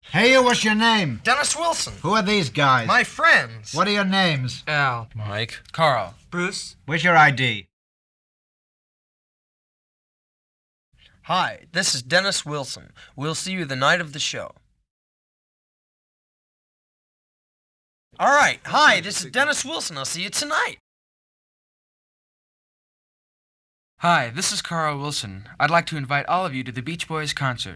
Hey, you, what's your name? Dennis Wilson. Who are these guys? My friends. What are your names? Al. Mike. Carl. Bruce. Where's your ID? Hi, this is Dennis Wilson. We'll see you the night of the show. All right. Hi, this is Dennis Wilson. I'll see you tonight. Hi, this is Carl Wilson. I'd like to invite all of you to the Beach Boys concert.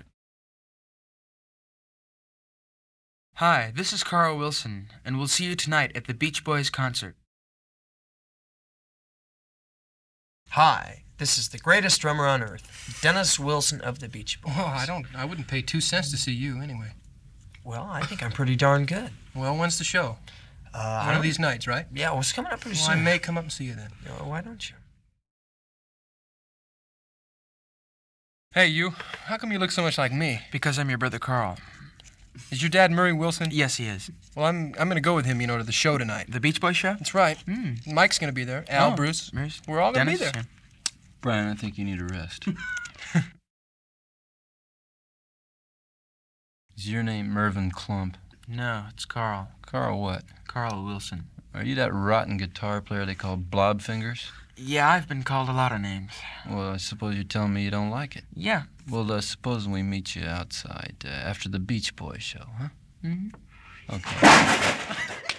Hi, this is Carl Wilson, and we'll see you tonight at the Beach Boys concert. Hi, this is the greatest drummer on earth, Dennis Wilson of the Beach Boys. Oh, I wouldn't pay 2 cents to see you anyway. Well, I think I'm pretty darn good. Well, when's the show? One of these nights, right? Yeah, well, it's coming up pretty Well, soon. I may come up and see you then. Why don't you? Hey, you. How come you look so much like me? Because I'm your brother Carl. Is your dad Murray Wilson? Yes, he is. Well, I'm gonna go with him, to the show tonight. The Beach Boys show? That's right. Mike's gonna be there. Al, Oh, Bruce. Bruce. We're all gonna be Dennis, there. yeah. Brian, I think you need a rest. Is your name Mervyn Klump? No, it's Carl. Carl what? Carl Wilson. Are you that rotten guitar player they call Blobfingers? Yeah, I've been called a lot of names. Well, I suppose you're telling me you don't like it. Yeah. Well, supposing we meet you outside after the Beach Boys show, huh? Mm-hmm. Okay.